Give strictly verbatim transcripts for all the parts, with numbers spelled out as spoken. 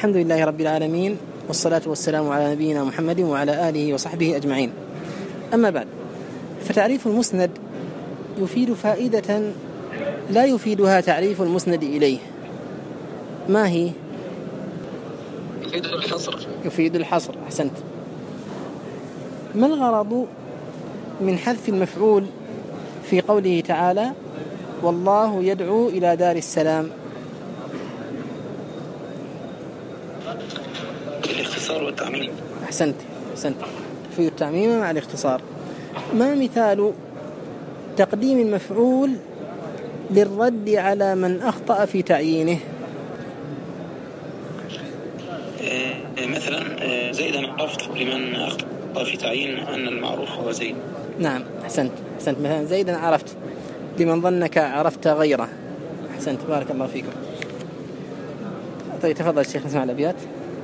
الحمد لله رب العالمين، والصلاة والسلام على نبينا محمد وعلى آله وصحبه أجمعين. أما بعد، فتعريف المسند يفيد فائدة لا يفيدها تعريف المسند إليه. ما هي؟ يفيد الحصر. يفيد الحصر، أحسنت. ما الغرض من حذف المفعول في قوله تعالى والله يدعو إلى دار السلام؟ الاختصار والتعميم. أحسنت أحسنت يفيد التعميم مع الاختصار. ما مثال تقديم المفعول للرد على من أخطأ في تعيينه؟ مثلا زيدا عرفت لمن أخطأ في تعيين أن المعروف هو زيد. نعم أحسنت أحسنت مثلا زيدا عرفت لمن ظنك عرفت غيره. أحسنت، بارك الله فيكم. طيب تفضل الشيخ نسمع الأبيات.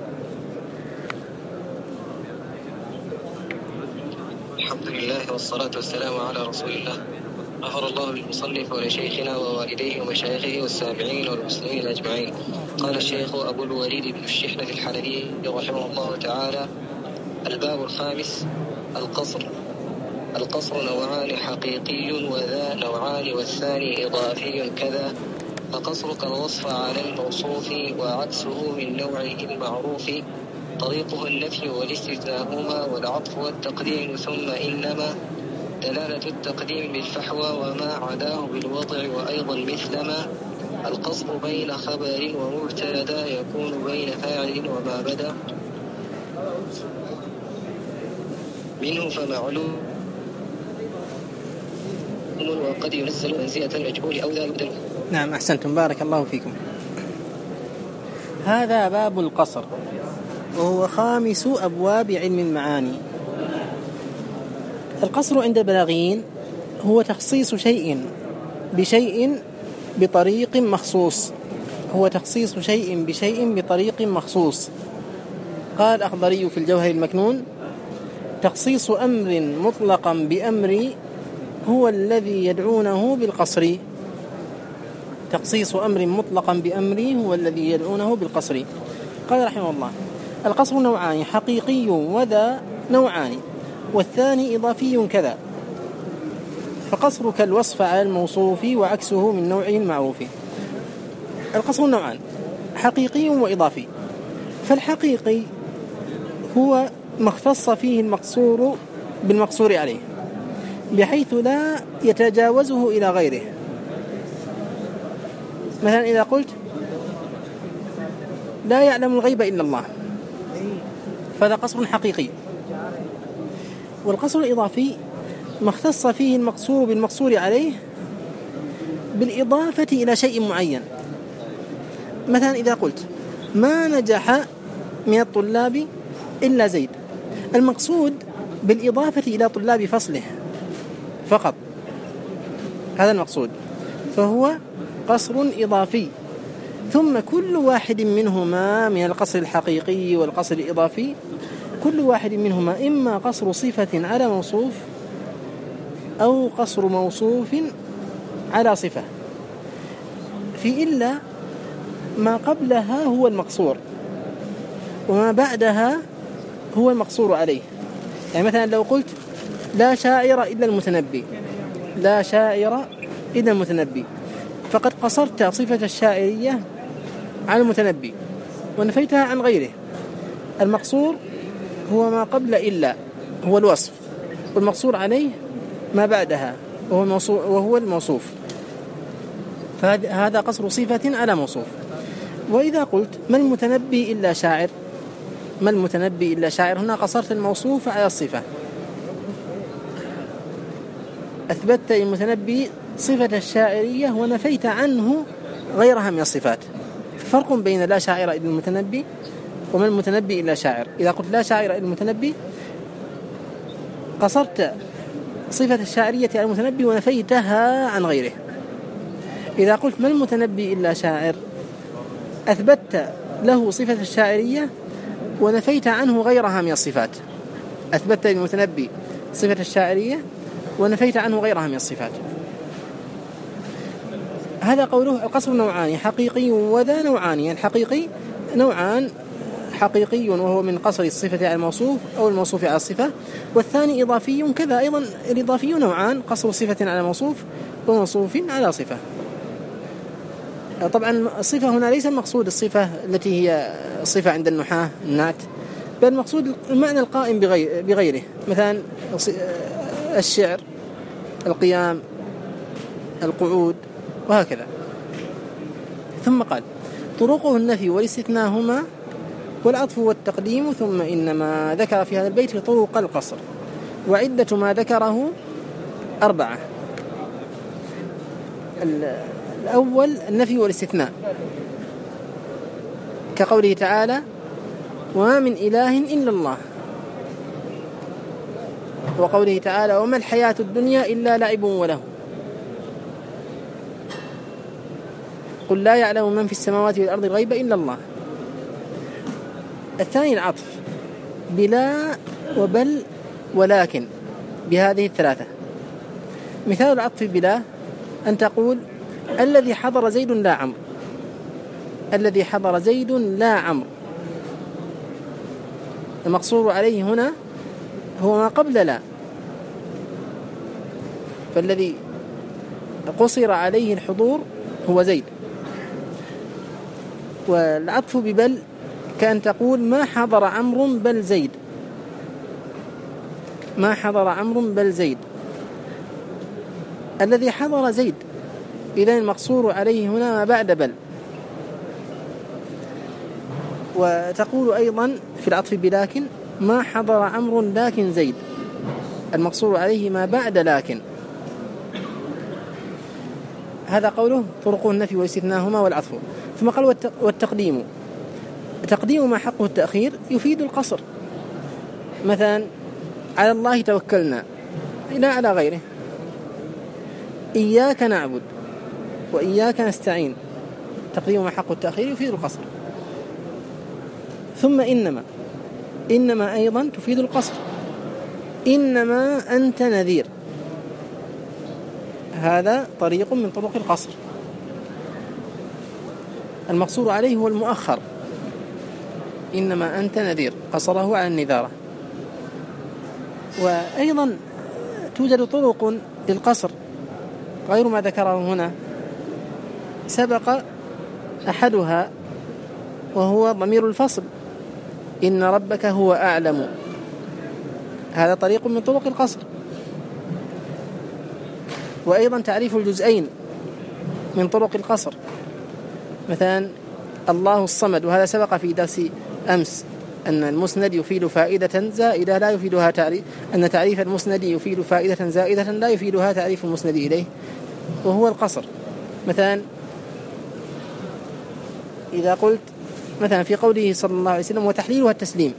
الحمد لله والصلاة والسلام على رسول الله. غفر الله للمصنف ولشيخنا ووالديه ومشايخه والسامعين والمسلمين أجمعين. قال الشيخ أبو الوليد بن الشحنة الحلبي رحمه الله تعالى: الباب الخامس: القصر. القصر نوعان، حقيقي وذا نوعان، والثاني إضافي كذا. فقصرك الوصف على الموصوف وعكسه من نوعه المعروف. طريقه النفي والاستثناء هما والعطف والتقديم ثم إنما. دلالة التقديم بالفحوى وما عداه بالوضع وأيضا مثلما. القصر بين خبر ومبتدا يكون بين فاعل وما بدا منه فمعلوم وقد ينزل منزلة المجهول أو ذا يبدل. نعم أحسنتم، بارك الله فيكم. هذا باب القصر، وهو خامس أبواب علم المعاني. القصر عند البلاغيين هو تخصيص شيء بشيء بطريق مخصوص. هو تخصيص شيء بشيء بطريق مخصوص. قال الأخضري في الجوهر المكنون: تخصيص أمر مطلقا بأمر هو الذي يدعونه بالقصر. تخصيص أمر مطلقا بأمر هو الذي يدعونه بالقصر. قال رحمه الله: القصر نوعان، حقيقي وذا نوعان، والثاني إضافي كذا. فقصرك الوصف على الموصوف وعكسه من نوعه المعروف. القصر نوعان، حقيقي وإضافي. فالحقيقي هو ما اختص فيه المقصور بالمقصور عليه بحيث لا يتجاوزه إلى غيره. مثلا إذا قلت لا يعلم الغيب إلا الله، فهذا قصر حقيقي. والقصر الإضافي ما اختص فيه المقصور بالمقصور عليه بالإضافة إلى شيء معين. مثلا إذا قلت ما نجح من الطلاب إلا زيد، المقصود بالإضافة إلى طلاب فصله فقط، هذا المقصود، فهو قصر إضافي. ثم كل واحد منهما من القصر الحقيقي والقصر الإضافي، كل واحد منهما إما قصر صفة على موصوف أو قصر موصوف على صفة. في إلا ما قبلها هو المقصور وما بعدها هو المقصور عليه. يعني مثلا لو قلت لا شاعر إلا المتنبي، لا شاعر إلا المتنبي، فقد قصرت صفة الشاعرية عن المتنبي ونفيتها عن غيره. المقصور هو ما قبل إلا، هو الوصف، والمقصور عليه ما بعدها وهو الموصوف. فهذا قصر صفة على موصوف. وإذا قلت ما المتنبي إلا شاعر، ما المتنبي إلا شاعر، هنا قصرت الموصوف على الصفة، أثبتت للمتنبي صفة الشاعرية ونفيت عنه غيرها من الصفات. فرق بين لا شاعر إلا المتنبي وما المتنبي إلا شاعر. إذا قلت لا شاعر إلا المتنبي قصرت صفة الشاعرية على المتنبي ونفيتها عن غيره. إذا قلت ما المتنبي إلا شاعر أثبتت له صفة الشاعرية ونفيت عنه غيرها من الصفات. أثبتت للمتنبي صفة الشاعرية ونفيت عنه غيرها من الصفات. هذا قوله القصر نوعان، حقيقي وذا نوعان. يعني الحقيقي نوعان حقيقي وهو من قصر الصفة على الموصوف أو الموصوف على الصفة، والثاني إضافي كذا أيضا. الإضافي نوعان: قصر صفة على موصوف وموصوف على صفة. طبعا الصفة هنا ليس المقصود الصفة التي هي صفة عند النحاة النعت، بل المقصود المعنى القائم بغيره، مثلا الشعر، القيام، القعود، وهكذا. ثم قال: طرقه النفي والاستثناء هما والعطف والتقديم، ثم إنما ذكر في هذا البيت طرق القصر، وعدة ما ذكره أربعة. الأول النفي والاستثناء، كقوله تعالى: وما من إله إلا الله، وقوله تعالى: وما الحياة الدنيا إلا لعب وله، قل لا يعلم من في السماوات والأرض الغيب إلا الله. الثاني العطف، بلا وبل ولكن، بهذه الثلاثة. مثال العطف بلا أن تقول: الذي حضر زيد لا عمرو، الذي حضر زيد لا عمرو. المقصور عليه هنا هو ما قبل لا، فالذي قصر عليه الحضور هو زيد. والعطف ببل كأن تقول: ما حضر عمرو بل زيد، ما حضر عمرو بل زيد. الذي حضر زيد، إذن المقصور عليه هنا ما بعد بل. وتقول أيضا في العطف بلكن: ما حضر عمرو لكن زيد، المقصور عليه ما بعد لكن. هذا قوله طرق النفي والاستثناء والعطف. ثم قال: والتقديم، تقديم ما حقه التأخير يفيد القصر، مثلا: على الله توكلنا، لا على غيره. إياك نعبد وإياك نستعين، تقديم ما حقه التأخير يفيد القصر. ثم إنما، إنما أيضا تفيد القصر. إنما أنت نذير، هذا طريق من طرق القصر، المقصور عليه هو المؤخر. إنما أنت نذير، قصره على النذارة. وأيضا توجد طرق للقصر غير ما ذكره هنا، سبق أحدها وهو ضمير الفصل: إن ربك هو أعلم، هذا طريق من طرق القصر. وأيضا تعريف الجزئين من طرق القصر، مثلا الله الصمد، وهذا سبق في درس أمس أن المسند يفيد فائدة زائدة لا يفيدها تعريف، أن تعريف المسند يفيد فائدة زائدة لا يفيدها تعريف المسند إليه، وهو القصر. مثلا إذا قلت مثلا في قوله صلى الله عليه وسلم: وتحليلها التسليم،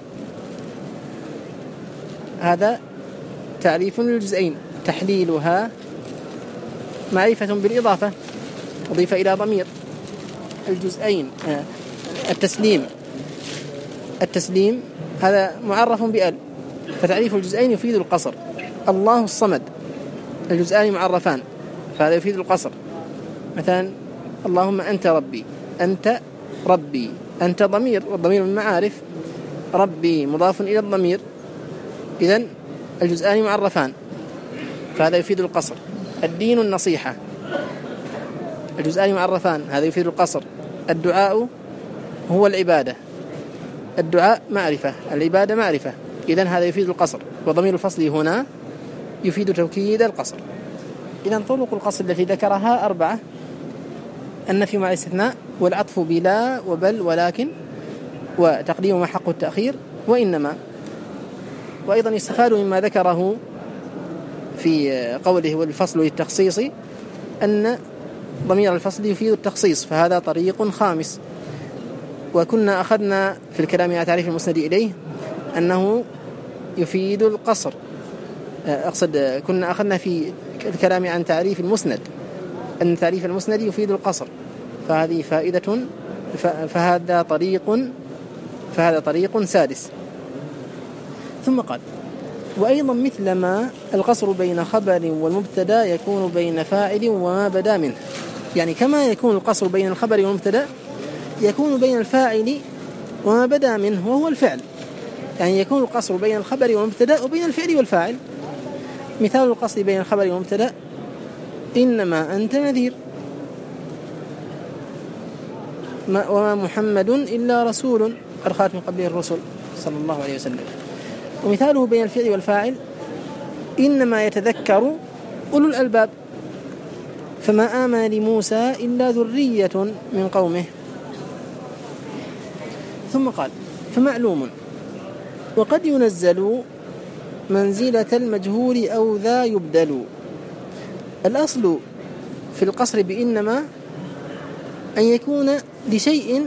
هذا تعريف للجزئين. تحليلها معرفة بالإضافة، أضيف إلى ضمير. الجزئين التسليم، التسليم هذا معرف بأل، فتعريف الجزئين يفيد القصر. الله الصمد، الجزئان معرفان، فهذا يفيد القصر. مثلا اللهم أنت ربي، أنت ربي، أنت ضمير، والضمير من معارف، ربي مضاف إلى الضمير، إذن الجزئان معرفان، فهذا يفيد القصر. الدين النصيحة، الجزئان معرفان، هذا يفيد القصر. الدعاء هو العبادة، الدعاء معرفة، العبادة معرفة، إذن هذا يفيد القصر. وضمير الفصل هنا يفيد توكيد القصر. إذن طرق القصر التي ذكرها أربعة: النفي مع الاستثناء، والعطف بلا وبل ولكن، وتقديم ما حقه التأخير، وإنما. وأيضا يستفاد مما ذكره في قوله والفصل للتخصيص أن ضمير الفصل يفيد التخصيص، فهذا طريق خامس. وكنا أخذنا في الكلام على تعريف المسند إليه أنه يفيد القصر، أقصد كنا أخذنا في الكلام عن تعريف المسند أن تعريف المسند يفيد القصر، فهذه فائدة، فهذا طريق فهذا طريق سادس. ثم قال: وأيضا مثل ما القصر بين خبر والمبتدا يكون بين فاعل وما بدا منه، يعني كما يكون القصر بين الخبر والمبتدا يكون بين الفاعل وما بدا منه وهو الفعل، يعني يكون القصر بين الخبر والمبتدأ وبين الفعل والفاعل. مثال القصر بين الخبر والمبتدأ: إنما أنت نذير، وما محمد إلا رسول قد خلت من قبله الرسل صلى الله عليه وسلم. ومثاله بين الفعل والفاعل: إنما يتذكر أولو الألباب، فما آمن لموسى إلا ذرية من قومه. ثم قال: فمعلوم وقد ينزل منزلة المجهول أو ذا يبدل. الأصل في القصر بإنما أن يكون لشيء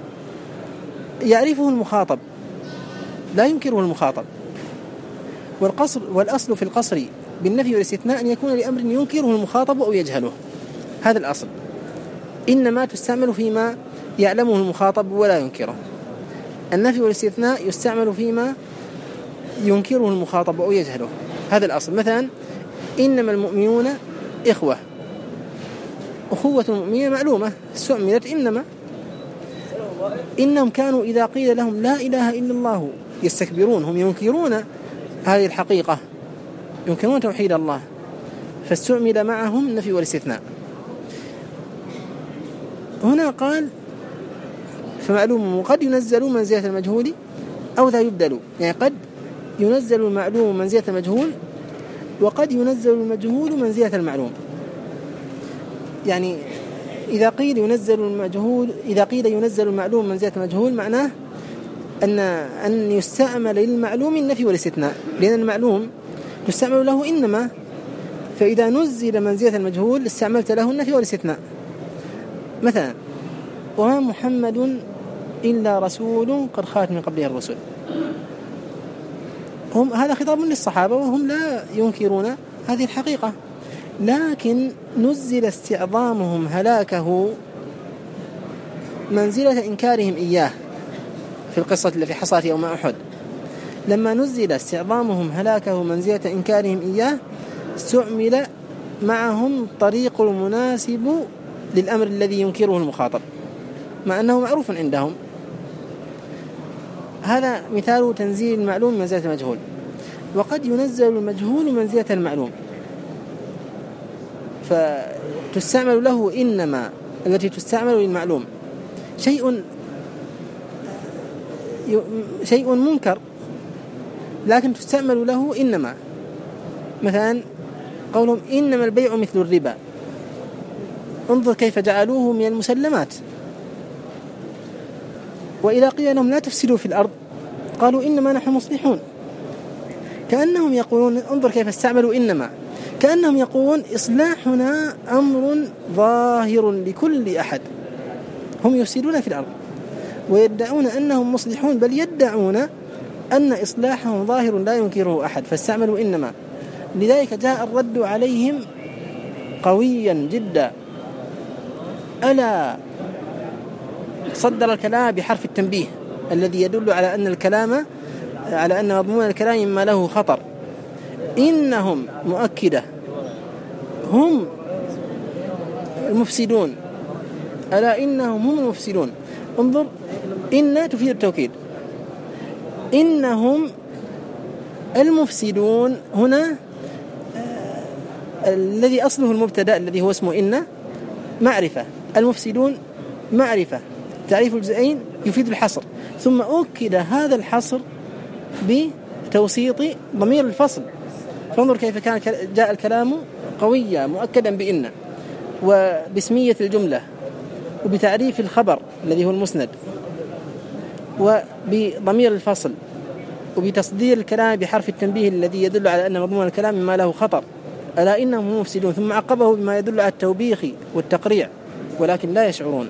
يعرفه المخاطب لا ينكره المخاطب، والقصر والأصل في القصر بالنفي والاستثناء أن يكون لأمر ينكره المخاطب أو يجهله. هذا الأصل. إنما تستعمل فيما يعلمه المخاطب ولا ينكره. النفي والاستثناء يستعمل فيما ينكره المخاطب أو يجهله. هذا الأصل. مثلا: إنما المؤمنون إخوة، أخوة المؤمنين معلومة استعملت إنما. إنهم كانوا إذا قيل لهم لا إله إلا الله يستكبرون، هم ينكرون هذه الحقيقة، ينكرون توحيد الله، فاستعمل معهم النفي والاستثناء. هنا قال: فمعلوم وقد ينزل منزلة المجهول أو ذا يبدل، يعني قد ينزل المعلوم منزلة المجهول وقد ينزل المجهول منزلة المعلوم. يعني إذا قيل ينزل المجهول إذا قيل ينزل المعلوم منزلة المجهول معناه أن أن يستعمل للمعلوم النفي والاستثناء، لأن المعلوم يستعمل له إنما، فإذا نزل منزلة المجهول استعملت له النفي والاستثناء. مثلا: وما محمد إلا رسول قد خلت من قبله الرسل. هم هذا خطاب للصحابة وهم لا ينكرون هذه الحقيقة، لكن نزل استعظامهم هلاكه منزلة إنكارهم إياه في القصة التي حصلت يوم أحد. لما نزل استعظامهم هلاكه منزلة إنكارهم إياه استعمل معهم الطريق المناسب للأمر الذي ينكره المخاطب مع أنه معروف عندهم. هذا مثال تنزيل المعلوم منزلة المجهول. وقد ينزل المجهول منزلة المعلوم، فتستعمل له إنما التي تستعمل للمعلوم، شيء شيء منكر لكن تستعمل له إنما. مثلا قولهم إنما البيع مثل الربا، انظر كيف جعلوه من المسلمات. وإذا قيل لهم لا تفسدوا في الأرض قالوا إنما نحن مصلحون، كأنهم يقولون، انظر كيف استعملوا إنما، كأنهم يقولون إصلاحنا أمر ظاهر لكل أحد. هم يفسدون في الأرض ويدعون أنهم مصلحون، بل يدعون أن إصلاحهم ظاهر لا ينكره أحد، فاستعملوا إنما. لذلك جاء الرد عليهم قويا جدا. ألا صدر الكلام بحرف التنبيه الذي يدل على أن الكلام على أن مضمون الكلام مما له خطر. إنهم مؤكدة، هم المفسدون، ألا إنهم هم المفسدون. انظر، إن تفيد التوكيد، إنهم المفسدون. هنا الذي أصله المبتدأ الذي هو اسمه إن معرفة، المفسدون معرفة، تعريف الجزئين يفيد الحصر، ثم أكد هذا الحصر بتوسيط ضمير الفصل. فانظر كيف كان جاء الكلام قويا مؤكدا بإن، وباسمية الجملة، وبتعريف الخبر الذي هو المسند، وبضمير الفصل، وبتصدير الكلام بحرف التنبيه الذي يدل على أن مضمون الكلام ما له خطر، ألا إنهم هم مفسدون. ثم عقبه بما يدل على التوبيخ والتقريع ولكن لا يشعرون.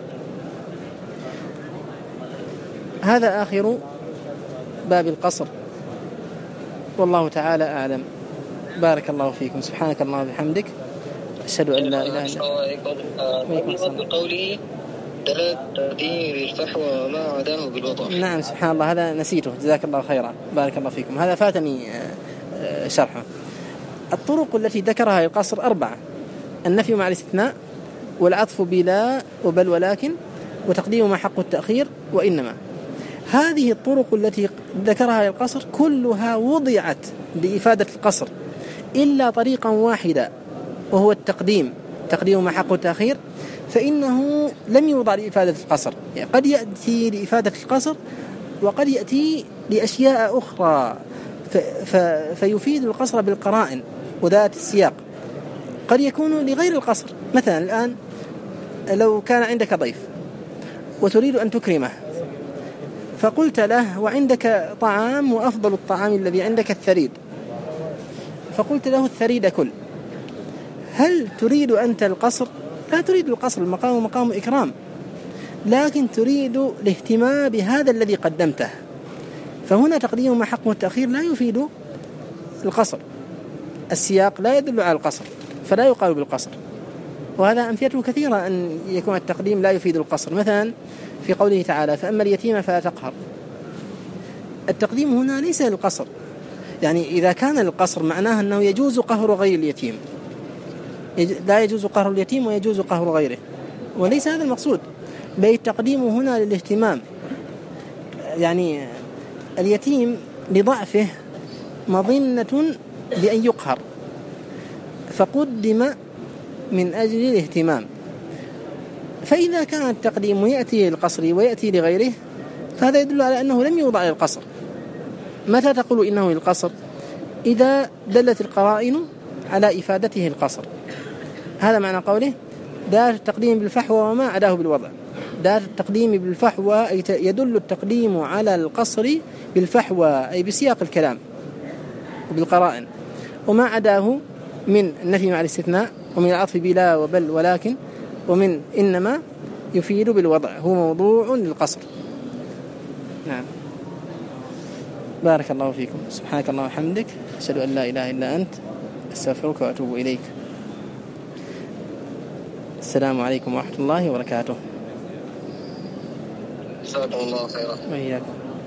هذا آخر باب القصر، والله تعالى أعلم. بارك الله فيكم. سبحانك اللهم وبحمدك، أشهد أن لا إله إلا أنت. بقوله دلالة تقدير الفحوى وما عداه بالوضع. نعم سبحان الله، هذا نسيته، جزاك الله خيرا، بارك الله فيكم، هذا فاتني شرحه. الطرق التي ذكرها للقصر أربعة: النفي مع الاستثناء، والعطف بلا وبل ولكن، وتقديم ما حق التأخير، وإنما. هذه الطرق التي ذكرها للقصر كلها وضعت لإفادة القصر إلا طريقا واحدا وهو التقديم، تقديم ما حقه التأخير، فإنه لم يوضع لإفادة القصر. يعني قد يأتي لإفادة القصر وقد يأتي لأشياء أخرى فيفيد القصر بالقرائن وذات السياق. قد يكون لغير القصر، مثلا الآن لو كان عندك ضيف وتريد أن تكرمه فقلت له وعندك طعام وأفضل الطعام الذي عندك الثريد، فقلت له الثريد كل، هل تريد أنت القصر؟ لا تريد القصر، المقام مقام إكرام، لكن تريد الاهتمام بهذا الذي قدمته، فهنا تقديم ما حقه التأخير لا يفيد القصر، السياق لا يدل على القصر فلا يقال بالقصر. وهذا أمثلته كثيرة أن يكون التقديم لا يفيد القصر. مثلا في قوله تعالى فأما اليتيم فلا تقهر، التقديم هنا ليس للقصر، يعني إذا كان القصر معناه أنه يجوز قهر غير اليتيم، لا يجوز قهر اليتيم ويجوز قهر غيره، وليس هذا المقصود، بل التقديم هنا للاهتمام. يعني اليتيم لضعفه مظنة بأن يقهر فقدم من أجل الاهتمام. فإذا كان التقديم يأتي للقصر ويأتي لغيره فهذا يدل على أنه لم يوضع للقصر. متى تقول إنه للقصر؟ إذا دلت القرائن على إفادته القصر. هذا معنى قوله دار التقديم بالفحوى وما عداه بالوضع. دار التقديم بالفحوى يدل التقديم على القصر بالفحوى أي بسياق الكلام وبالقرائن، وما عداه من النفي مع الاستثناء ومن العطف بلا وبل ولكن ومن إنما يفيد بالوضع، هو موضوع للقصر. نعم. بارك الله فيكم. سبحانك اللهم وبحمدك، أشهد أن لا إله إلا أنت، أستغفرك وأتوب إليك. السلام عليكم ورحمة الله وبركاته. جزاكم الله خيرا. وإياكم.